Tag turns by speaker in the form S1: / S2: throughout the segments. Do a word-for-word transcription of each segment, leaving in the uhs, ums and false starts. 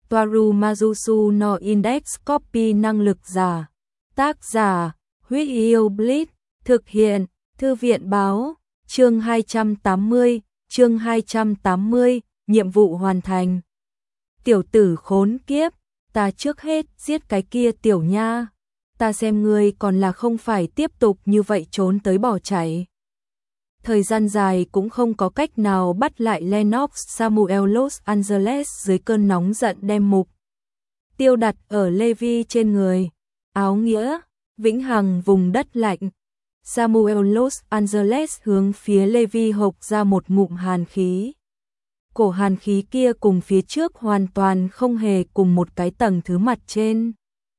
S1: Toaru Majusu no Index Copy năng lực giả. Tác giả, Huyết Yêu Blitz, thực hiện, Thư viện báo, chương hai trăm tám mươi, chương hai trăm tám mươi, nhiệm vụ hoàn thành. Tiểu tử khốn kiếp, ta trước hết giết cái kia tiểu nha, ta xem ngươi còn là không phải tiếp tục như vậy trốn tới bỏ chạy. Thời gian dài cũng không có cách nào bắt lại Lennox Samuel Los Angeles dưới cơn nóng giận đem mục tiêu đặt ở Levi trên người. Áo nghĩa, vĩnh hằng vùng đất lạnh. Samuel Los Angeles hướng phía Levi hộc ra một ngụm hàn khí. Cổ hàn khí kia cùng phía trước hoàn toàn không hề cùng một cái tầng thứ mặt trên.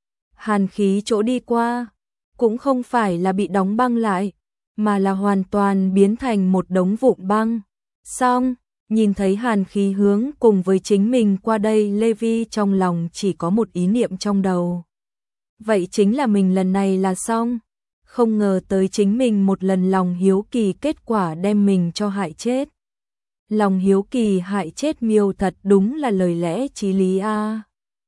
S1: Hàn khí chỗ đi qua, cũng không phải là bị đóng băng lại, mà là hoàn toàn biến thành một đống vụn băng. Xong, nhìn thấy hàn khí hướng cùng với chính mình qua đây, Levi trong lòng chỉ có một ý niệm trong đầu. Vậy chính là mình lần này là xong. Không ngờ tới chính mình một lần lòng hiếu kỳ kết quả đem mình cho hại chết. Lòng hiếu kỳ hại chết miêu thật đúng là lời lẽ chí lý a. À.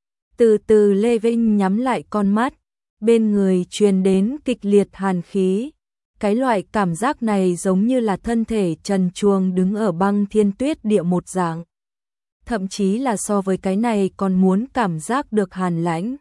S1: Từ từ Lê Vinh nhắm lại con mắt, bên người truyền đến kịch liệt hàn khí. Cái loại cảm giác này giống như là thân thể trần truồng đứng ở băng thiên tuyết địa một dạng. Thậm chí là so với cái này còn muốn cảm giác được hàn lãnh.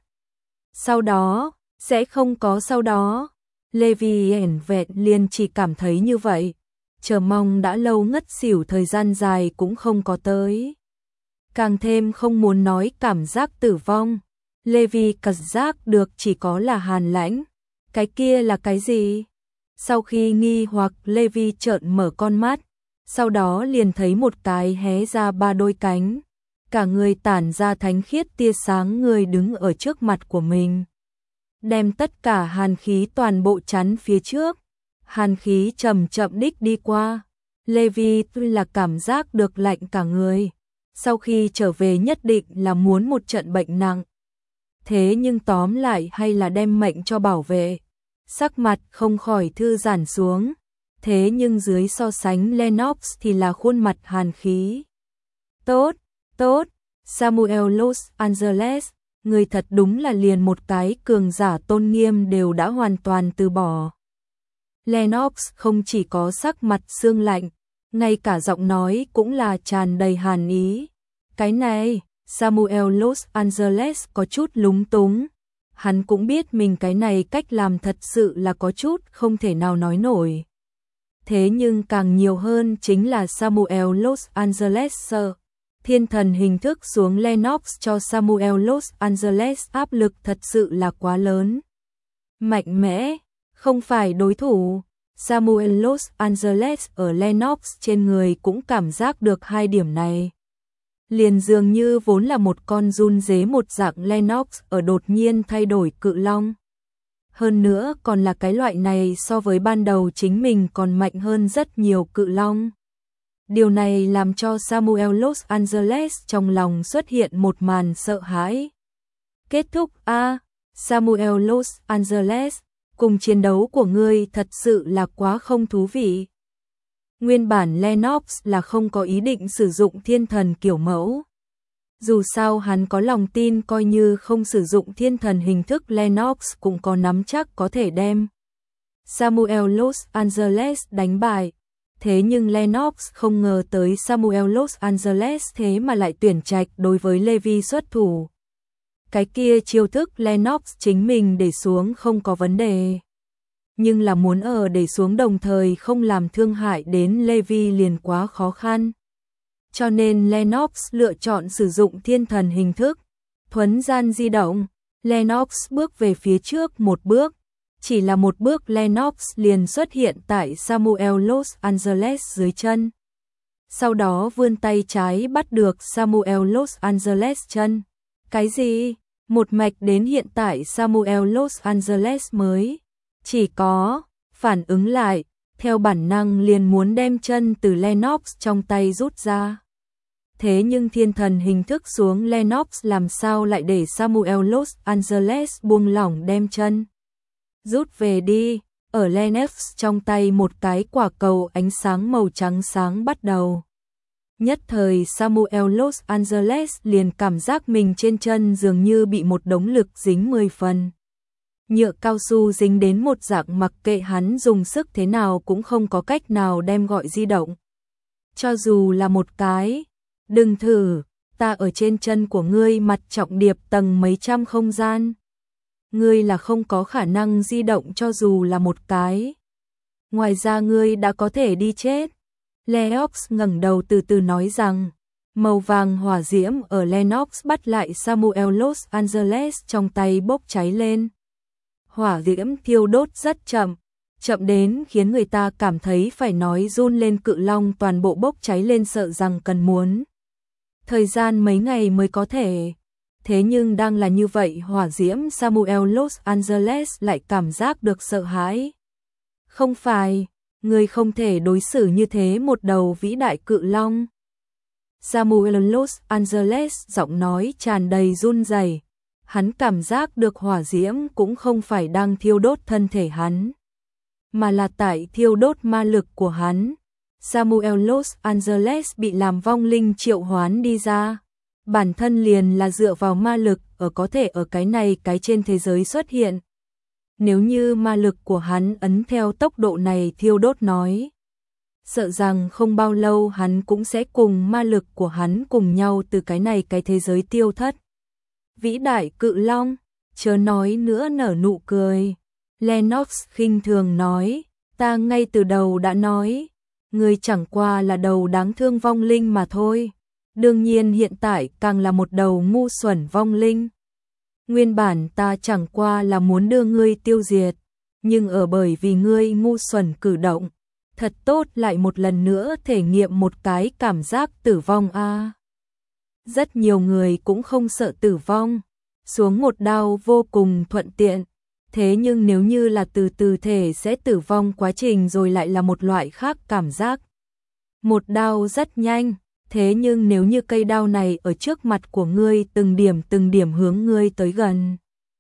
S1: Sau đó, sẽ không có sau đó. Levi ẻn vẹn liền chỉ cảm thấy như vậy. Chờ mong đã lâu ngất xỉu thời gian dài cũng không có tới. Càng thêm không muốn nói cảm giác tử vong. Levi cảm giác được chỉ có là hàn lãnh. Cái kia là cái gì? Sau khi nghi hoặc, Levi trợn mở con mắt, sau đó liền thấy một cái hé ra ba đôi cánh, cả người tản ra thánh khiết tia sáng, người đứng ở trước mặt của mình, đem tất cả hàn khí toàn bộ chắn phía trước. Hàn khí chậm chậm đích đi qua, Levi tuy là cảm giác được lạnh cả người, sau khi trở về nhất định là muốn một trận bệnh nặng. Thế nhưng tóm lại hay là đem mệnh cho bảo vệ. Sắc mặt không khỏi thư giãn xuống, thế nhưng dưới so sánh Lennox thì là khuôn mặt hàn khí. Tốt, tốt, Samuel Los Angeles, người thật đúng là liền một cái cường giả tôn nghiêm đều đã hoàn toàn từ bỏ. Lennox không chỉ có sắc mặt sương lạnh, ngay cả giọng nói cũng là tràn đầy hàn ý. Cái này, Samuel Los Angeles có chút lúng túng. Hắn cũng biết mình cái này cách làm thật sự là có chút không thể nào nói nổi. Thế nhưng càng nhiều hơn chính là Samuel Los Angeles sợ. Thiên thần hình thức xuống Lennox cho Samuel Los Angeles áp lực thật sự là quá lớn. Mạnh mẽ, không phải đối thủ. Samuel Los Angeles ở Lennox trên người cũng cảm giác được hai điểm này. Liền dường như vốn là một con run dế một dạng, Lennox ở đột nhiên thay đổi cự long. Hơn nữa còn là cái loại này so với ban đầu chính mình còn mạnh hơn rất nhiều cự long. Điều này làm cho Samuel Los Angeles trong lòng xuất hiện một màn sợ hãi. Kết thúc a à, Samuel Los Angeles, cùng chiến đấu của ngươi thật sự là quá không thú vị. Nguyên bản Lennox là không có ý định sử dụng thiên thần kiểu mẫu. Dù sao hắn có lòng tin coi như không sử dụng thiên thần hình thức Lennox cũng có nắm chắc có thể đem Samuel Los Angeles đánh bại. Thế nhưng Lennox không ngờ tới Samuel Los Angeles thế mà lại tuyển trạch đối với Levi xuất thủ. Cái kia chiêu thức Lennox chính mình để xuống không có vấn đề. Nhưng là muốn ở để xuống đồng thời không làm thương hại đến Levi liền quá khó khăn. Cho nên Lennox lựa chọn sử dụng thiên thần hình thức. Thuấn gian di động, Lennox bước về phía trước một bước. Chỉ là một bước Lennox liền xuất hiện tại Samuel Los Angeles dưới chân. Sau đó vươn tay trái bắt được Samuel Los Angeles chân. Cái gì? Một mạch đến hiện tại Samuel Los Angeles mới chỉ có phản ứng lại, theo bản năng liền muốn đem chân từ Lennox trong tay rút ra. Thế nhưng thiên thần hình thức xuống Lennox làm sao lại để Samuel Los Angeles buông lỏng đem chân rút về đi. Ở Lennox trong tay một cái quả cầu ánh sáng màu trắng sáng bắt đầu Nhất thời Samuel Los Angeles liền cảm giác mình trên chân dường như bị một đống lực dính mười phần. Nhựa cao su dính đến một dạng, mặc kệ hắn dùng sức thế nào cũng không có cách nào đem gọi di động. Cho dù là một cái, đừng thử, ta ở trên chân của ngươi mặt trọng điệp tầng mấy trăm không gian. Ngươi là không có khả năng di động cho dù là một cái. Ngoài ra ngươi đã có thể đi chết. Lennox ngẩng đầu từ từ nói rằng, màu vàng hỏa diễm ở Lennox bắt lại Samuel Los Angeles trong tay bốc cháy lên. Hỏa diễm thiêu đốt rất chậm, chậm đến khiến người ta cảm thấy phải nói run lên, cự long toàn bộ bốc cháy lên, sợ rằng cần muốn thời gian mấy ngày mới có thể. Thế nhưng đang là như vậy, hỏa diễm Samuel Los Angeles lại cảm giác được sợ hãi. Không phải, người không thể đối xử như thế một đầu vĩ đại cự long. Samuel Los Angeles giọng nói tràn đầy run rẩy. Hắn cảm giác được hỏa diễm cũng không phải đang thiêu đốt thân thể hắn, mà là tại thiêu đốt ma lực của hắn. Samuel Los Angeles bị làm vong linh triệu hoán đi ra, bản thân liền là dựa vào ma lực ở có thể ở cái này cái trên thế giới xuất hiện. Nếu như ma lực của hắn ấn theo tốc độ này thiêu đốt nói, sợ rằng không bao lâu hắn cũng sẽ cùng ma lực của hắn cùng nhau từ cái này cái thế giới tiêu thất. Vĩ đại cự long, chớ nói nữa, nở nụ cười. Lennox khinh thường nói, ta ngay từ đầu đã nói, ngươi chẳng qua là đầu đáng thương vong linh mà thôi. Đương nhiên hiện tại càng là một đầu ngu xuẩn vong linh. Nguyên bản ta chẳng qua là muốn đưa ngươi tiêu diệt, nhưng ở bởi vì ngươi ngu xuẩn cử động, thật tốt lại một lần nữa thể nghiệm một cái cảm giác tử vong a. À. Rất nhiều người cũng không sợ tử vong, xuống một đao vô cùng thuận tiện. Thế nhưng nếu như là từ từ thể sẽ tử vong, quá trình rồi lại là một loại khác cảm giác. Một đao rất nhanh, thế nhưng nếu như cây đao này ở trước mặt của ngươi từng điểm từng điểm hướng ngươi tới gần,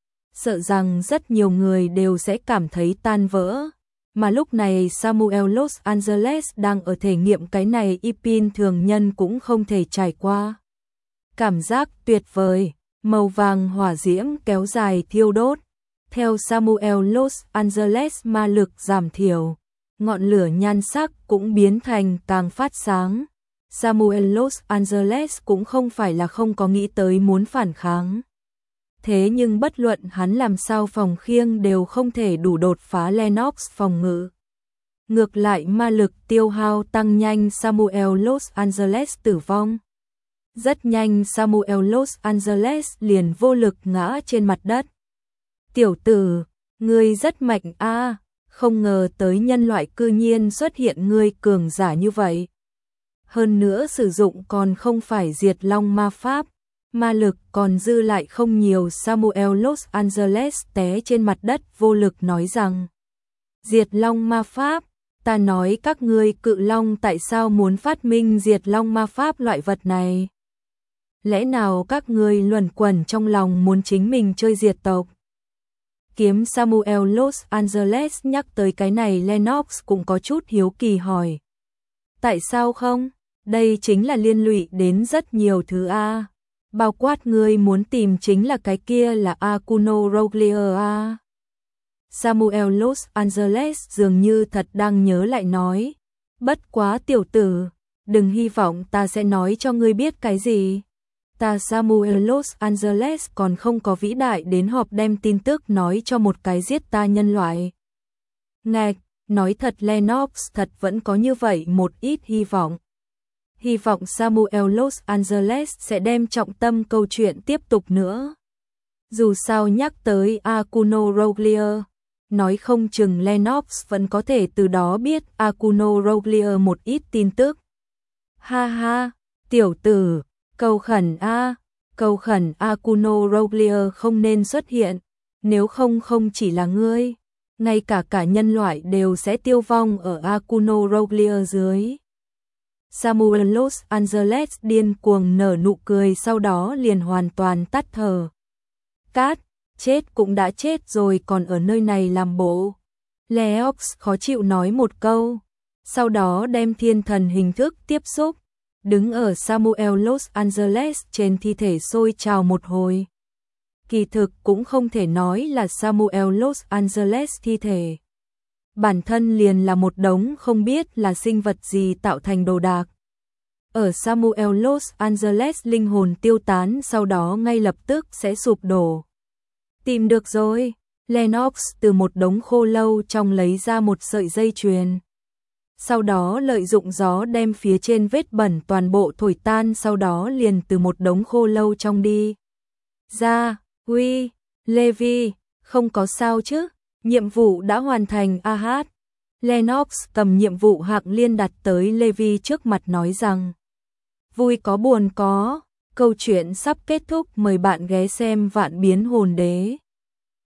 S1: sợ rằng rất nhiều người đều sẽ cảm thấy tan vỡ. Mà lúc này Samuel Los Angeles đang ở thể nghiệm cái này Ipin thường nhân cũng không thể trải qua. Cảm giác tuyệt vời, màu vàng hỏa diễm kéo dài thiêu đốt. Theo Samuel Los Angeles ma lực giảm thiểu, ngọn lửa nhan sắc cũng biến thành càng phát sáng. Samuel Los Angeles cũng không phải là không có nghĩ tới muốn phản kháng. Thế nhưng bất luận hắn làm sao phòng khiêng đều không thể đủ đột phá Lennox phòng ngự. Ngược lại ma lực tiêu hao tăng nhanh, Samuel Los Angeles tử vong. Rất nhanh Samuel Los Angeles liền vô lực ngã trên mặt đất. Tiểu tử, ngươi rất mạnh a, à, không ngờ tới nhân loại cư nhiên xuất hiện ngươi cường giả như vậy. Hơn nữa sử dụng còn không phải diệt long ma pháp, ma lực còn dư lại không nhiều. Samuel Los Angeles té trên mặt đất vô lực nói rằng, diệt long ma pháp, ta nói các ngươi cự long tại sao muốn phát minh diệt long ma pháp loại vật này? Lẽ nào các ngươi luẩn quẩn trong lòng muốn chính mình chơi diệt tộc? Kiếm Samuel Los Angeles nhắc tới cái này, Lennox cũng có chút hiếu kỳ hỏi. Tại sao không? Đây chính là liên lụy đến rất nhiều thứ a. Bao quát ngươi muốn tìm chính là cái kia là Akuno Roglier a. Samuel Los Angeles dường như thật đang nhớ lại nói. Bất quá tiểu tử, đừng hy vọng ta sẽ nói cho ngươi biết cái gì. Ta Samuel Los Angeles còn không có vĩ đại đến họp đem tin tức nói cho một cái giết ta nhân loại. Ngạch, nói thật Lennox thật vẫn có như vậy một ít hy vọng. Hy vọng Samuel Los Angeles sẽ đem trọng tâm câu chuyện tiếp tục nữa. Dù sao nhắc tới Akuno Roglier, nói không chừng Lennox vẫn có thể từ đó biết Akuno Roglier một ít tin tức. Ha ha, tiểu tử, cầu khẩn a, cầu khẩn Akuno Roglier không nên xuất hiện, nếu không không chỉ là ngươi, ngay cả cả nhân loại đều sẽ tiêu vong ở Akuno Roglier dưới. Samuel Los Angeles điên cuồng nở nụ cười, sau đó liền hoàn toàn tắt thở. Cát, chết cũng đã chết rồi còn ở nơi này làm bộ. Lennox khó chịu nói một câu, sau đó đem thiên thần hình thức tiếp xúc. đứng ở Samuel Los Angeles trên thi thể sôi trào một hồi. Kỳ thực cũng không thể nói là Samuel Los Angeles thi thể. Bản thân liền là một đống không biết là sinh vật gì tạo thành đồ đạc. Ở Samuel Los Angeles linh hồn tiêu tán sau đó ngay lập tức sẽ sụp đổ. Tìm được rồi, Lennox từ một đống khô lâu trong lấy ra một sợi dây chuyền. Sau đó lợi dụng gió đem phía trên vết bẩn toàn bộ thổi tan, sau đó liền từ một đống khô lâu trong đi ra. Uy, Levi, không có sao chứ, nhiệm vụ đã hoàn thành a hát. Lennox cầm nhiệm vụ hạng liên đặt tới Levi trước mặt nói rằng, vui có buồn có, câu chuyện sắp kết thúc, mời bạn ghé xem Vạn Biến Hồn Đế.